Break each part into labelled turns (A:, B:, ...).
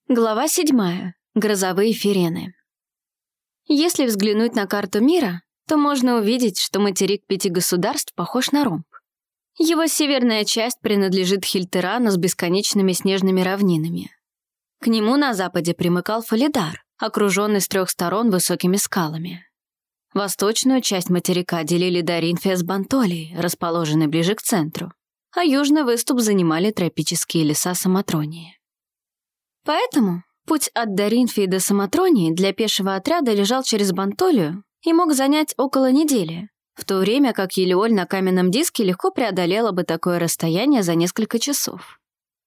A: Глава 7. Грозовые фирены. Если взглянуть на карту мира, то можно увидеть, что материк 5 государств похож на ромб. Его северная часть принадлежит Хильтерану с бесконечными снежными равнинами. К нему на западе примыкал Фалидар, окруженный с 3 сторон высокими скалами. Восточную часть материка делили Даринфия с Бантолией, расположенной ближе к центру, а южный выступ занимали тропические леса Самотронии. Поэтому путь от Даринфии до Самотронии для пешего отряда лежал через Бантолию и мог занять около недели, в то время как Елеоль на каменном диске легко преодолела бы такое расстояние за несколько часов.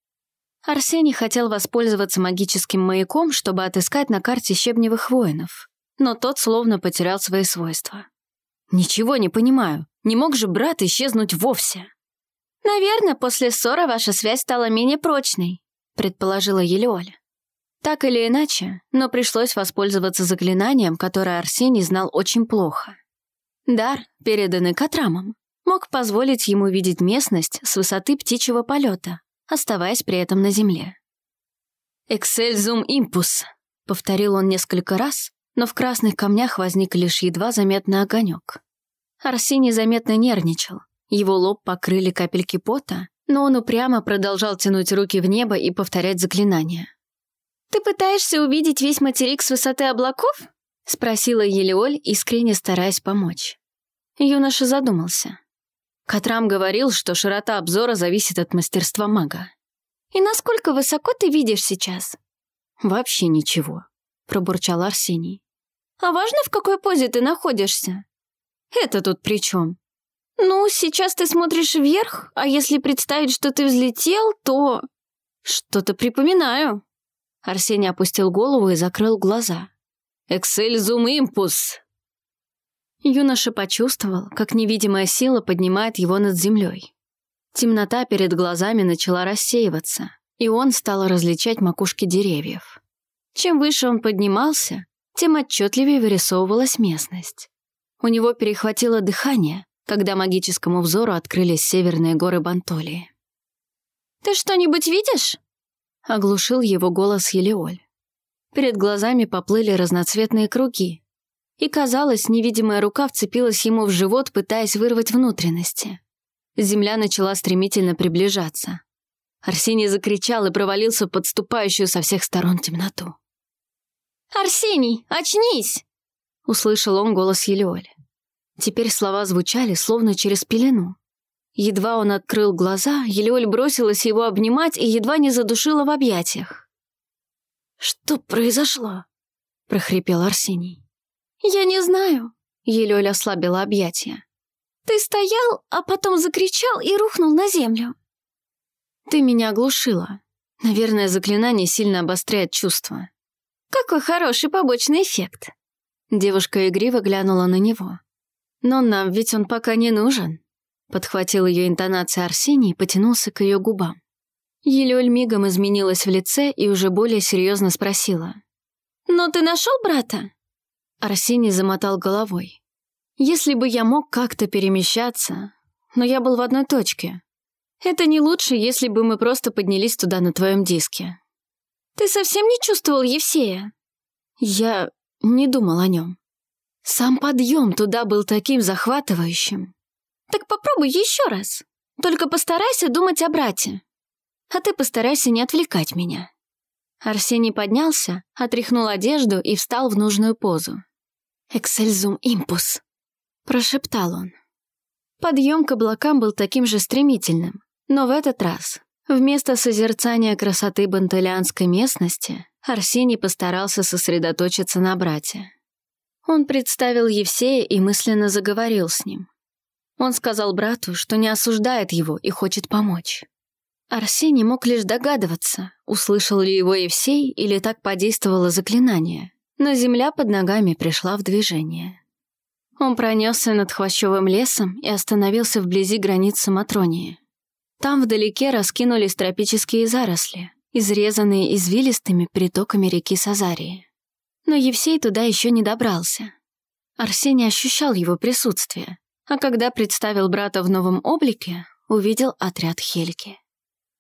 A: Арсений хотел воспользоваться магическим маяком, чтобы отыскать на карте щебневых воинов, но тот словно потерял свои свойства. «Ничего не понимаю, не мог же брат исчезнуть вовсе?» «Наверное, после ссоры ваша связь стала менее прочной», предположила Елеоль. Так или иначе, но пришлось воспользоваться заклинанием, которое Арсений знал очень плохо. Дар, переданный Катрамом, мог позволить ему видеть местность с высоты птичьего полета, оставаясь при этом на земле. «Эксельзум импус», — повторил он несколько раз, но в красных камнях возник лишь едва заметный огонек. Арсений заметно нервничал, его лоб покрыли капельки пота, но он упрямо продолжал тянуть руки в небо и повторять заклинания. «Ты пытаешься увидеть весь материк с высоты облаков?» — спросила Елеоль, искренне стараясь помочь. Юноша задумался. Катрам говорил, что широта обзора зависит от мастерства мага. «И насколько высоко ты видишь сейчас?» «Вообще ничего», — пробурчал Арсений. «А важно, в какой позе ты находишься?» «Это тут при чем?» «Ну, сейчас ты смотришь вверх, а если представить, что ты взлетел, то...» «Что-то припоминаю». Арсений опустил голову и закрыл глаза. «Эксельзум импус!» Юноша почувствовал, как невидимая сила поднимает его над землей. Темнота перед глазами начала рассеиваться, и он стал различать макушки деревьев. Чем выше он поднимался, тем отчетливее вырисовывалась местность. У него перехватило дыхание, когда магическому взору открылись северные горы Бантолии. «Ты что-нибудь видишь?» — оглушил его голос Елеоль. Перед глазами поплыли разноцветные круги, и, казалось, невидимая рука вцепилась ему в живот, пытаясь вырвать внутренности. Земля начала стремительно приближаться. Арсений закричал и провалился в подступающую со всех сторон темноту. «Арсений, очнись!» — услышал он голос Елеоль. Теперь слова звучали, словно через пелену. Едва он открыл глаза, Елеоль бросилась его обнимать и едва не задушила в объятиях. «Что произошло?» — прохрипел Арсений. «Я не знаю», — Елеоль ослабила объятия. «Ты стоял, а потом закричал и рухнул на землю». «Ты меня оглушила. Наверное, заклинание сильно обостряет чувства». «Какой хороший побочный эффект». Девушка игриво глянула на него. «Но нам ведь он пока не нужен», — подхватил ее интонация Арсений и потянулся к ее губам. Елеоль мигом изменилась в лице и уже более серьезно спросила. «Но ты нашел брата?» Арсений замотал головой. «Если бы я мог как-то перемещаться, но я был в одной точке. Это не лучше, если бы мы просто поднялись туда на твоем диске». «Ты совсем не чувствовал Евсея?» «Я не думал о нем. Сам подъем туда был таким захватывающим». «Так попробуй еще раз. Только постарайся думать о брате. А ты постарайся не отвлекать меня». Арсений поднялся, отряхнул одежду и встал в нужную позу. «Эксельзум импус», — прошептал он. Подъем к облакам был таким же стремительным, но в этот раз, вместо созерцания красоты бантолианской местности, Арсений постарался сосредоточиться на брате. Он представил Евсея и мысленно заговорил с ним. Он сказал брату, что не осуждает его и хочет помочь. Арсений мог лишь догадываться, услышал ли его Евсей или так подействовало заклинание, но земля под ногами пришла в движение. Он пронесся над хвощевым лесом и остановился вблизи границ Самотронии. Там вдалеке раскинулись тропические заросли, изрезанные извилистыми притоками реки Сазарии. Но Евсей туда еще не добрался. Арсений ощущал его присутствие, а когда представил брата в новом облике, увидел отряд Хельки.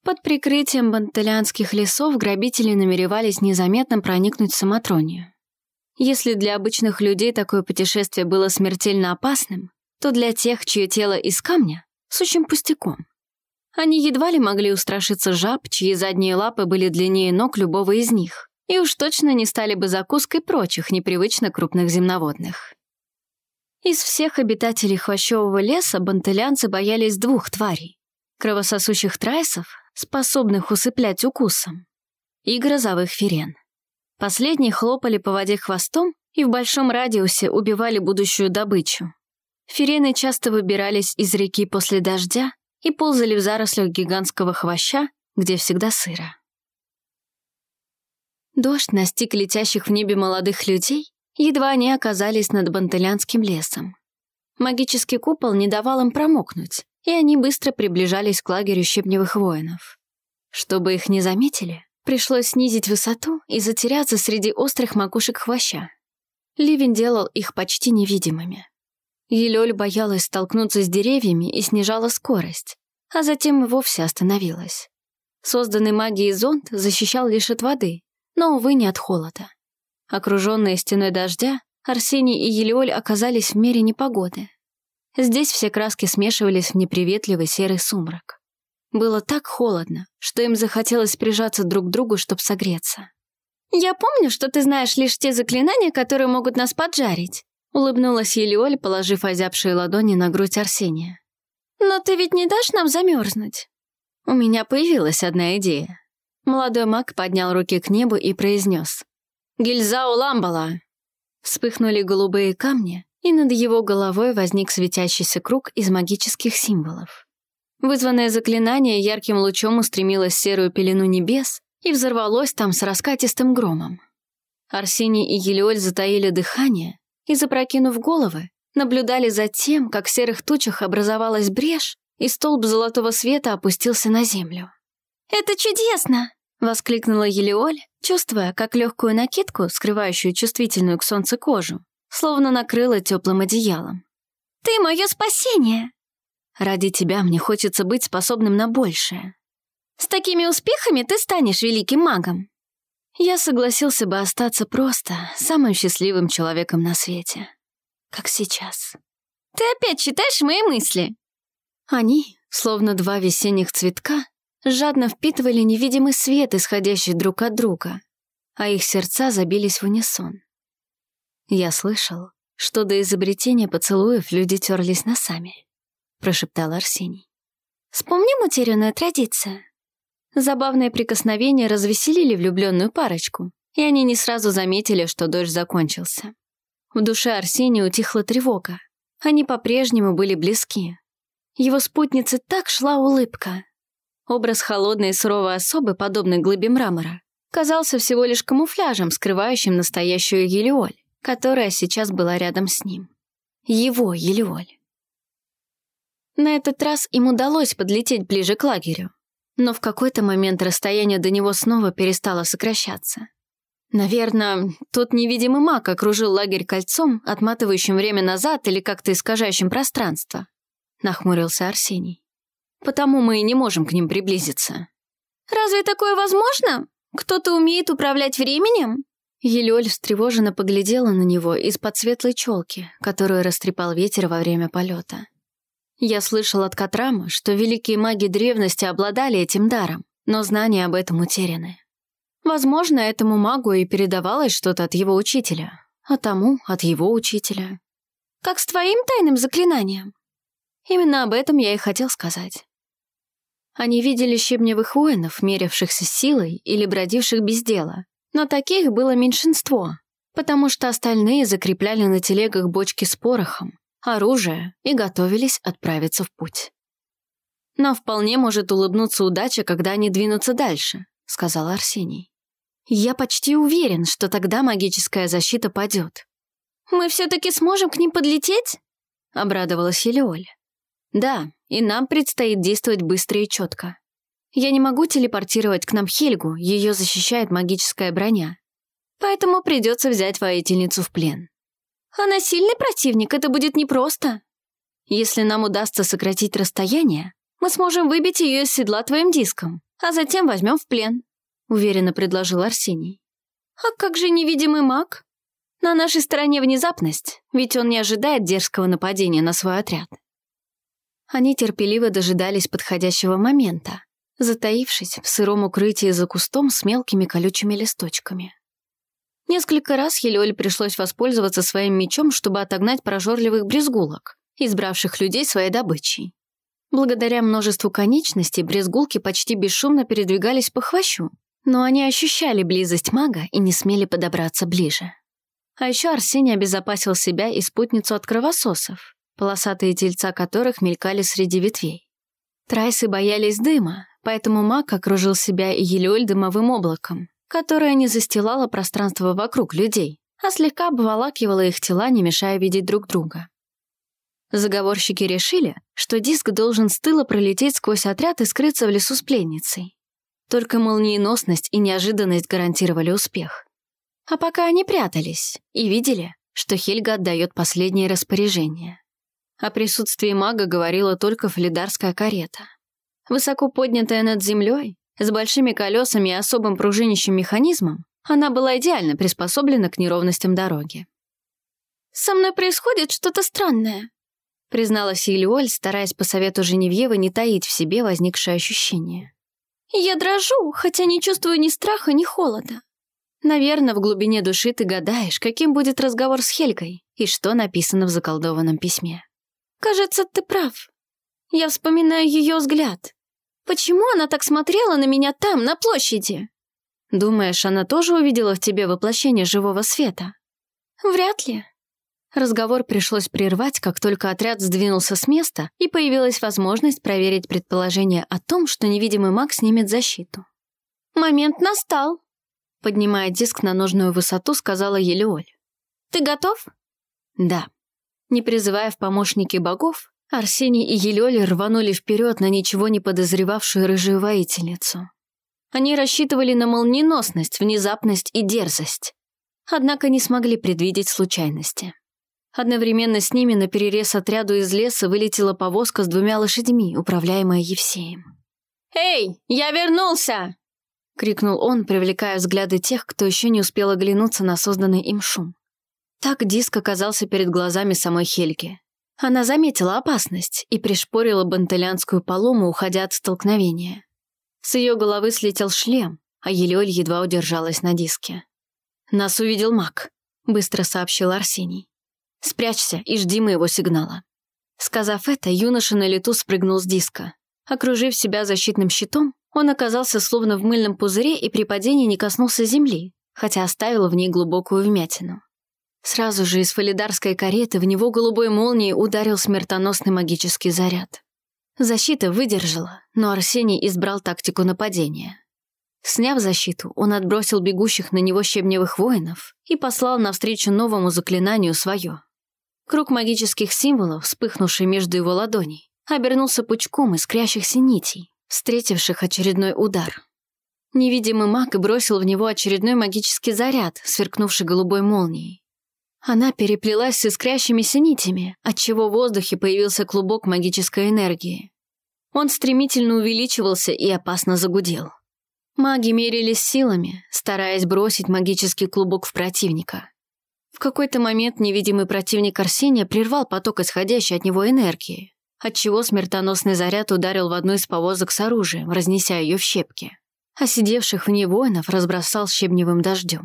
A: Под прикрытием бантелянских лесов грабители намеревались незаметно проникнуть в Самотронию. Если для обычных людей такое путешествие было смертельно опасным, то для тех, чье тело из камня, сущим пустяком. Они едва ли могли устрашиться жаб, чьи задние лапы были длиннее ног любого из них, и уж точно не стали бы закуской прочих непривычно крупных земноводных. Из всех обитателей хвощевого леса бантелянцы боялись двух тварей — кровососущих трайсов, способных усыплять укусом, и грозовых фирен. Последние хлопали по воде хвостом и в большом радиусе убивали будущую добычу. Фирены часто выбирались из реки после дождя и ползали в зарослях гигантского хвоща, где всегда сыро. Дождь настиг летящих в небе молодых людей, едва они оказались над бантелянским лесом. Магический купол не давал им промокнуть, и они быстро приближались к лагерю щебневых воинов. Чтобы их не заметили, пришлось снизить высоту и затеряться среди острых макушек хвоща. Ливень делал их почти невидимыми. Елёль боялась столкнуться с деревьями и снижала скорость, а затем и вовсе остановилась. Созданный магией зонт защищал лишь от воды, но, увы, не от холода. Окруженные стеной дождя, Арсений и Елеоль оказались в мире непогоды. Здесь все краски смешивались в неприветливый серый сумрак. Было так холодно, что им захотелось прижаться друг к другу, чтобы согреться. «Я помню, что ты знаешь лишь те заклинания, которые могут нас поджарить», улыбнулась Елеоль, положив озябшие ладони на грудь Арсения. «Но ты ведь не дашь нам замерзнуть?» У меня появилась одна идея. Молодой маг поднял руки к небу и произнес: «Гильзау Ламбала!» Вспыхнули голубые камни, и над его головой возник светящийся круг из магических символов. Вызванное заклинание ярким лучом устремилось в серую пелену небес и взорвалось там с раскатистым громом. Арсений и Елеоль затаили дыхание и, запрокинув головы, наблюдали за тем, как в серых тучах образовалась брешь, и столб золотого света опустился на землю. «Это чудесно!» — воскликнула Елеоль, чувствуя, как легкую накидку, скрывающую чувствительную к солнцу кожу, словно накрыла теплым одеялом. «Ты мое спасение!» «Ради тебя мне хочется быть способным на большее. С такими успехами ты станешь великим магом!» Я согласился бы остаться просто самым счастливым человеком на свете. Как сейчас. «Ты опять читаешь мои мысли!» Они, словно два весенних цветка, жадно впитывали невидимый свет, исходящий друг от друга, а их сердца забились в унисон. «Я слышал, что до изобретения поцелуев люди терлись носами», — прошептал Арсений. «Вспомним утерянную традицию». Забавные прикосновения развеселили влюбленную парочку, и они не сразу заметили, что дождь закончился. В душе Арсения утихла тревога. Они по-прежнему были близки. Его спутнице так шла улыбка. Образ холодной и суровой особы, подобной глыбе мрамора, казался всего лишь камуфляжем, скрывающим настоящую Елеоль, которая сейчас была рядом с ним. Его Елеоль. На этот раз им удалось подлететь ближе к лагерю, но в какой-то момент расстояние до него снова перестало сокращаться. Наверное, тот невидимый маг окружил лагерь кольцом, отматывающим время назад или как-то искажающим пространство, нахмурился Арсений. Потому мы и не можем к ним приблизиться. «Разве такое возможно? Кто-то умеет управлять временем?» Елеоль встревоженно поглядела на него из-под светлой челки, которую растрепал ветер во время полета. Я слышал от Катрама, что великие маги древности обладали этим даром, но знания об этом утеряны. Возможно, этому магу и передавалось что-то от его учителя, а тому — от его учителя. «Как с твоим тайным заклинанием?» Именно об этом я и хотел сказать. Они видели щебневых воинов, мерявшихся силой или бродивших без дела, но таких было меньшинство, потому что остальные закрепляли на телегах бочки с порохом, оружие и готовились отправиться в путь. «Нам вполне может улыбнуться удача, когда они двинутся дальше», — сказал Арсений. «Я почти уверен, что тогда магическая защита падет». «Мы все-таки сможем к ним подлететь?» — обрадовалась Елеоль. «Да, и нам предстоит действовать быстро и четко. Я не могу телепортировать к нам Хельгу, ее защищает магическая броня. Поэтому придется взять воительницу в плен». «Она сильный противник, это будет непросто». «Если нам удастся сократить расстояние, мы сможем выбить ее из седла твоим диском, а затем возьмем в плен», — уверенно предложил Арсений. «А как же невидимый маг? На нашей стороне внезапность, ведь он не ожидает дерзкого нападения на свой отряд». Они терпеливо дожидались подходящего момента, затаившись в сыром укрытии за кустом с мелкими колючими листочками. Несколько раз Елеоль пришлось воспользоваться своим мечом, чтобы отогнать прожорливых брезгулок, избравших людей своей добычей. Благодаря множеству конечностей брезгулки почти бесшумно передвигались по хвощу, но они ощущали близость мага и не смели подобраться ближе. А еще Арсений обезопасил себя и спутницу от кровососов, полосатые тельца которых мелькали среди ветвей. Трайсы боялись дыма, поэтому маг окружил себя и Елеоль дымовым облаком, которое не застилало пространство вокруг людей, а слегка обволакивало их тела, не мешая видеть друг друга. Заговорщики решили, что диск должен с тыла пролететь сквозь отряд и скрыться в лесу с пленницей. Только молниеносность и неожиданность гарантировали успех. А пока они прятались и видели, что Хельга отдает последние распоряжения. О присутствии мага говорила только флидарская карета. Высоко поднятая над землей, с большими колесами и особым пружинящим механизмом, она была идеально приспособлена к неровностям дороги. «Со мной происходит что-то странное», призналась Елеоль, стараясь по совету Женевьевы не таить в себе возникшее ощущение. «Я дрожу, хотя не чувствую ни страха, ни холода. Наверное, в глубине души ты гадаешь, каким будет разговор с Хельгой и что написано в заколдованном письме. Кажется, ты прав. Я вспоминаю ее взгляд. Почему она так смотрела на меня там, на площади? Думаешь, она тоже увидела в тебе воплощение живого света? Вряд ли». Разговор пришлось прервать, как только отряд сдвинулся с места и появилась возможность проверить предположение о том, что невидимый маг снимет защиту. «Момент настал», — поднимая диск на нужную высоту, сказала Елеоль. «Ты готов?» «Да». Не призывая в помощники богов, Арсений и Елеоль рванули вперед на ничего не подозревавшую рыжую воительницу. Они рассчитывали на молниеносность, внезапность и дерзость, однако не смогли предвидеть случайности. Одновременно с ними наперерез отряду из леса вылетела повозка с 2 лошадьми, управляемая Евсеем. «Эй, я вернулся!» — крикнул он, привлекая взгляды тех, кто еще не успел оглянуться на созданный им шум. Так диск оказался перед глазами самой Хельги. Она заметила опасность и пришпорила бантелянскую полому, уходя от столкновения. С ее головы слетел шлем, а Елеоль едва удержалась на диске. «Нас увидел маг», — быстро сообщил Арсений. «Спрячься и жди моего сигнала». Сказав это, юноша на лету спрыгнул с диска. Окружив себя защитным щитом, он оказался словно в мыльном пузыре и при падении не коснулся земли, хотя оставил в ней глубокую вмятину. Сразу же из фалидарской кареты в него голубой молнией ударил смертоносный магический заряд. Защита выдержала, но Арсений избрал тактику нападения. Сняв защиту, он отбросил бегущих на него щебневых воинов и послал навстречу новому заклинанию свое. Круг магических символов, вспыхнувший между его ладоней, обернулся пучком искрящихся нитей, встретивших очередной удар. Невидимый маг бросил в него очередной магический заряд, сверкнувший голубой молнией. Она переплелась с искрящимися нитями, отчего в воздухе появился клубок магической энергии. Он стремительно увеличивался и опасно загудел. Маги мерились силами, стараясь бросить магический клубок в противника. В какой-то момент невидимый противник Арсения прервал поток исходящей от него энергии, отчего смертоносный заряд ударил в одну из повозок с оружием, разнеся ее в щепки, а сидевших в ней воинов разбросал щебневым дождем.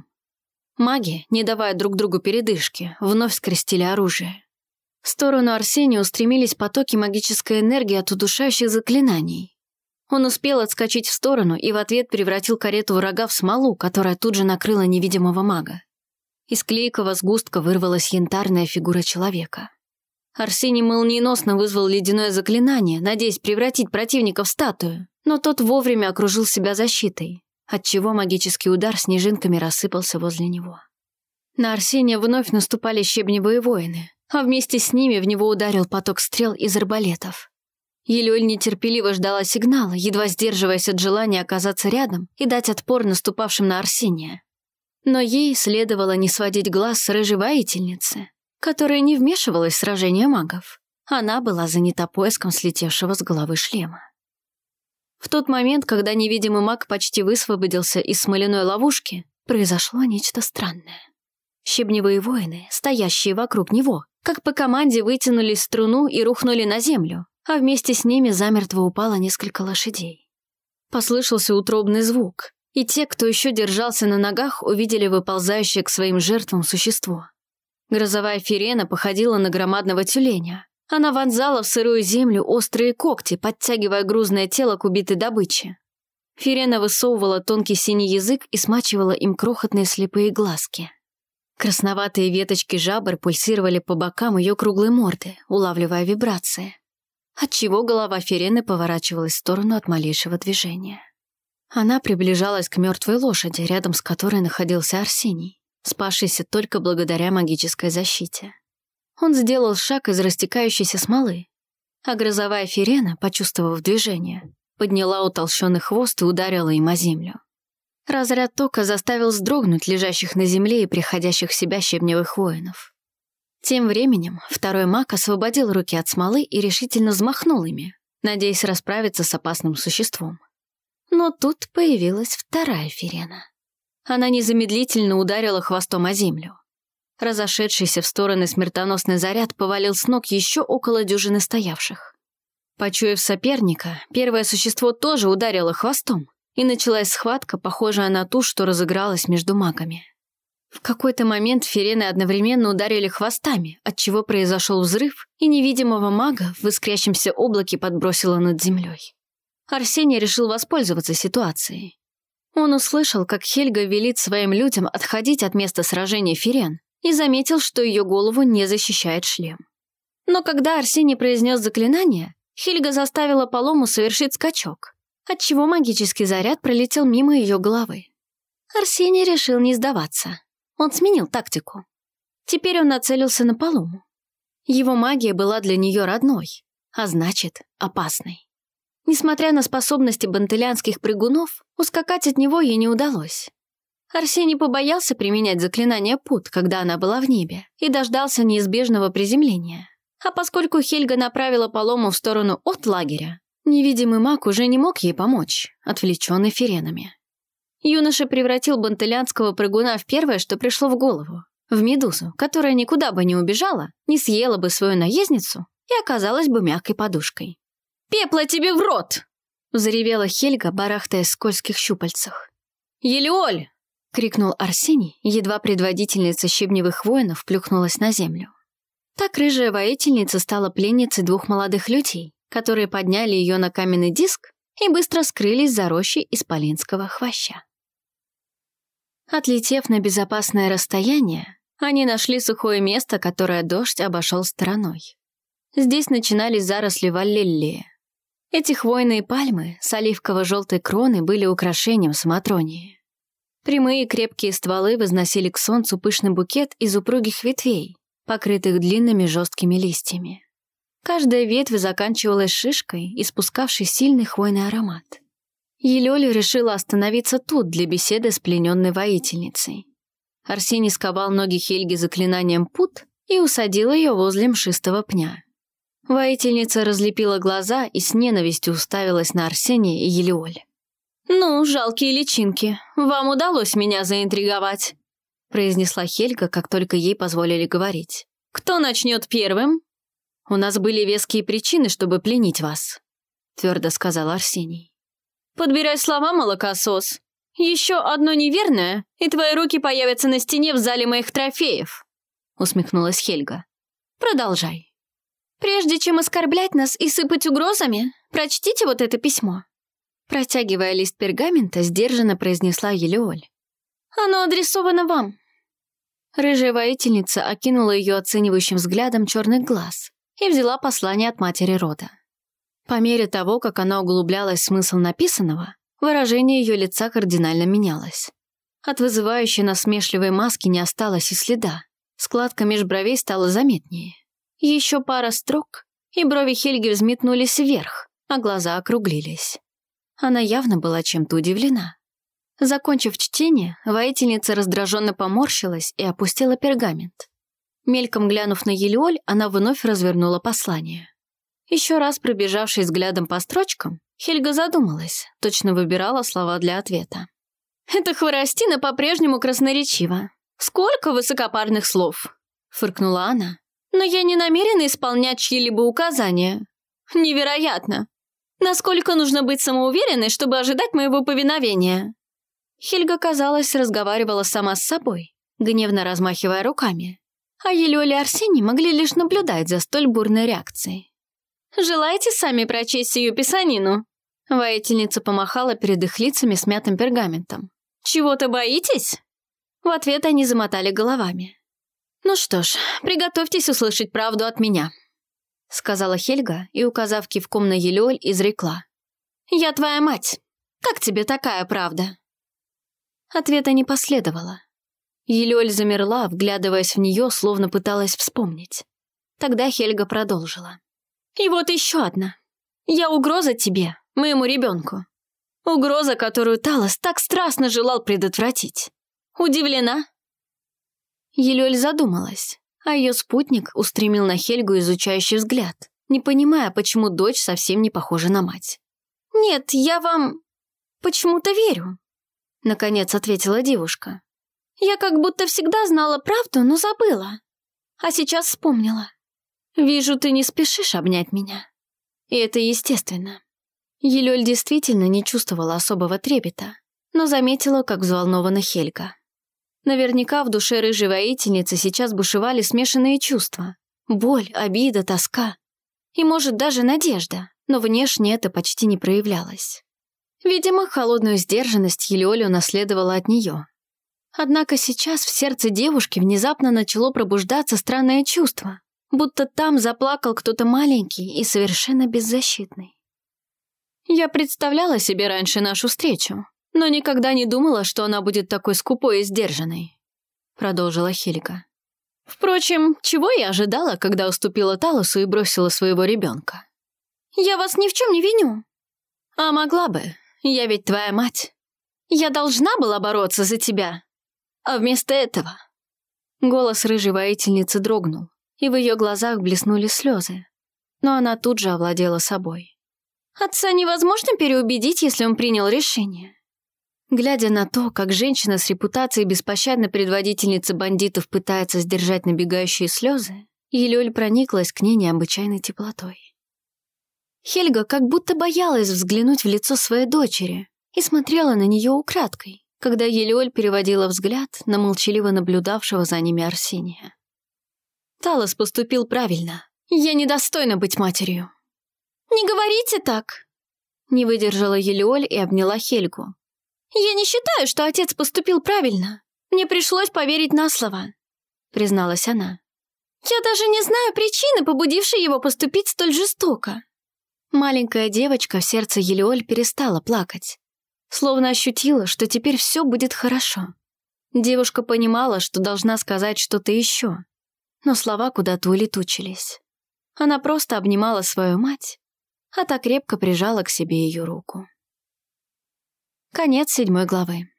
A: Маги, не давая друг другу передышки, вновь скрестили оружие. В сторону Арсения устремились потоки магической энергии от удушающих заклинаний. Он успел отскочить в сторону и в ответ превратил карету врага в смолу, которая тут же накрыла невидимого мага. Из клейкого сгустка вырвалась янтарная фигура человека. Арсений молниеносно вызвал ледяное заклинание, надеясь превратить противника в статую, но тот вовремя окружил себя защитой, отчего магический удар снежинками рассыпался возле него. На Арсения вновь наступали щебневые воины, а вместе с ними в него ударил поток стрел из арбалетов. Елеоль нетерпеливо ждала сигнала, едва сдерживаясь от желания оказаться рядом и дать отпор наступавшим на Арсения. Но ей следовало не сводить глаз с рыжей воительницы, которая не вмешивалась в сражение магов. Она была занята поиском слетевшего с головы шлема. В тот момент, когда невидимый маг почти высвободился из смоляной ловушки, произошло нечто странное. Щебневые воины, стоящие вокруг него, как по команде вытянули струну и рухнули на землю, а вместе с ними замертво упало несколько лошадей. Послышался утробный звук, и те, кто еще держался на ногах, увидели выползающее к своим жертвам существо. Грозовая фирена походила на громадного тюленя. Она вонзала в сырую землю острые когти, подтягивая грузное тело к убитой добыче. Фирена высовывала тонкий синий язык и смачивала им крохотные слепые глазки. Красноватые веточки жабр пульсировали по бокам ее круглой морды, улавливая вибрации, отчего голова Фирены поворачивалась в сторону от малейшего движения. Она приближалась к мертвой лошади, рядом с которой находился Арсений, спасшийся только благодаря магической защите. Он сделал шаг из растекающейся смолы, а грозовая Фирена, почувствовав движение, подняла утолщенный хвост и ударила им о землю. Разряд тока заставил вздрогнуть лежащих на земле и приходящих в себя щебневых воинов. Тем временем второй маг освободил руки от смолы и решительно взмахнул ими, надеясь расправиться с опасным существом. Но тут появилась вторая Фирена. Она незамедлительно ударила хвостом о землю. Разошедшийся в стороны смертоносный заряд повалил с ног еще около дюжины стоявших. Почуяв соперника, первое существо тоже ударило хвостом, и началась схватка, похожая на ту, что разыгралась между магами. В какой-то момент Фирены одновременно ударили хвостами, отчего произошел взрыв, и невидимого мага в искрящемся облаке подбросило над землей. Арсений решил воспользоваться ситуацией. Он услышал, как Хельга велит своим людям отходить от места сражения Фирен, и заметил, что ее голову не защищает шлем. Но когда Арсений произнес заклинание, Хельга заставила Палому совершить скачок, отчего магический заряд пролетел мимо ее головы. Арсений решил не сдаваться. Он сменил тактику. Теперь он нацелился на Палому. Его магия была для нее родной, а значит, опасной. Несмотря на способности бантылянских прыгунов, ускакать от него ей не удалось. Арсений побоялся применять заклинание Пут, когда она была в небе, и дождался неизбежного приземления. А поскольку Хельга направила Палому в сторону от лагеря, невидимый маг уже не мог ей помочь, отвлеченный Фиренами. Юноша превратил бантылянского прыгуна в первое, что пришло в голову, в медузу, которая никуда бы не убежала, не съела бы свою наездницу и оказалась бы мягкой подушкой. «Пепла тебе в рот!» — заревела Хельга, барахтаясь в скользких щупальцах. «Елеоль!» — крикнул Арсений, едва предводительница щебневых воинов плюхнулась на землю. Так рыжая воительница стала пленницей двух молодых людей, которые подняли ее на каменный диск и быстро скрылись за рощей исполинского хвоща. Отлетев на безопасное расстояние, они нашли сухое место, которое дождь обошел стороной. Здесь начинались заросли валлеллии. Эти хвойные пальмы с оливково-желтой кроной были украшением Самотронии. Прямые крепкие стволы возносили к солнцу пышный букет из упругих ветвей, покрытых длинными жесткими листьями. Каждая ветвь заканчивалась шишкой, испускавшей сильный хвойный аромат. Елёля решила остановиться тут для беседы с плененной воительницей. Арсений сковал ноги Хельги заклинанием Пут и усадил ее возле мшистого пня. Воительница разлепила глаза и с ненавистью уставилась на Арсения и Елеоль. «Ну, жалкие личинки, вам удалось меня заинтриговать», произнесла Хельга, как только ей позволили говорить. «Кто начнет первым?» «У нас были веские причины, чтобы пленить вас», твердо сказал Арсений. «Подбирай слова, молокосос. Еще одно неверное, и твои руки появятся на стене в зале моих трофеев», усмехнулась Хельга. «Продолжай. Прежде чем оскорблять нас и сыпать угрозами, прочтите вот это письмо». Протягивая лист пергамента, сдержанно произнесла Елеоль. «Оно адресовано вам». Рыжая воительница окинула ее оценивающим взглядом черных глаз и взяла послание от матери рода. По мере того, как она углублялась в смысл написанного, выражение ее лица кардинально менялось. От вызывающей насмешливой маски не осталось и следа. Складка меж бровей стала заметнее. Еще пара строк, и брови Хельги взметнулись вверх, а глаза округлились. Она явно была чем-то удивлена. Закончив чтение, воительница раздраженно поморщилась и опустила пергамент. Мельком глянув на Елеоль, она вновь развернула послание. Еще раз пробежавшись взглядом по строчкам, Хельга задумалась, точно выбирала слова для ответа. «Эта хворостина по-прежнему красноречива. Сколько высокопарных слов!» — фыркнула она. «Но я не намерена исполнять чьи-либо указания. Невероятно! Насколько нужно быть самоуверенной, чтобы ожидать моего повиновения?» Хельга, казалось, разговаривала сама с собой, гневно размахивая руками, а Елёль и Арсений могли лишь наблюдать за столь бурной реакцией. «Желаете сами прочесть сию писанину?» Воительница помахала перед их лицами смятым пергаментом. «Чего-то боитесь?» В ответ они замотали головами. «Ну что ж, приготовьтесь услышать правду от меня», — сказала Хельга и, указав кивком на Елёль, изрекла. «Я твоя мать. Как тебе такая правда?» Ответа не последовало. Елёль замерла, вглядываясь в неё, словно пыталась вспомнить. Тогда Хельга продолжила. «И вот ещё одна. Я угроза тебе, моему ребёнку. Угроза, которую Талос так страстно желал предотвратить. Удивлена?» Елёль задумалась, а её спутник устремил на Хельгу изучающий взгляд, не понимая, почему дочь совсем не похожа на мать. «Нет, я вам почему-то верю», — наконец ответила девушка. «Я как будто всегда знала правду, но забыла. А сейчас вспомнила. Вижу, ты не спешишь обнять меня. И это естественно». Елёль действительно не чувствовала особого трепета, но заметила, как взволнована Хельга. Наверняка в душе рыжей воительницы сейчас бушевали смешанные чувства. Боль, обида, тоска. И, может, даже надежда, но внешне это почти не проявлялось. Видимо, холодную сдержанность Елёль унаследовала от неё. Однако сейчас в сердце девушки внезапно начало пробуждаться странное чувство, будто там заплакал кто-то маленький и совершенно беззащитный. «Я представляла себе раньше нашу встречу, но никогда не думала, что она будет такой скупой и сдержанной», — продолжила Хельга. «Впрочем, чего я ожидала, когда уступила Талосу и бросила своего ребенка? Я вас ни в чем не виню. А могла бы, я ведь твоя мать. Я должна была бороться за тебя. А вместо этого...» Голос рыжей воительницы дрогнул, и в ее глазах блеснули слезы, но она тут же овладела собой. «Отца невозможно переубедить, если он принял решение». Глядя на то, как женщина с репутацией беспощадной предводительницы бандитов пытается сдержать набегающие слезы, Елёль прониклась к ней необычайной теплотой. Хельга как будто боялась взглянуть в лицо своей дочери и смотрела на нее украдкой, когда Елёль переводила взгляд на молчаливо наблюдавшего за ними Арсения. «Талос поступил правильно. Я недостойна быть матерью». «Не говорите так!» Не выдержала Елёль и обняла Хельгу. «Я не считаю, что отец поступил правильно. Мне пришлось поверить на слово», — призналась она. «Я даже не знаю причины, побудившей его поступить столь жестоко». Маленькая девочка в сердце Елеоль перестала плакать, словно ощутила, что теперь все будет хорошо. Девушка понимала, что должна сказать что-то еще, но слова куда-то улетучились. Она просто обнимала свою мать, а та крепко прижала к себе ее руку. Конец 7 главы.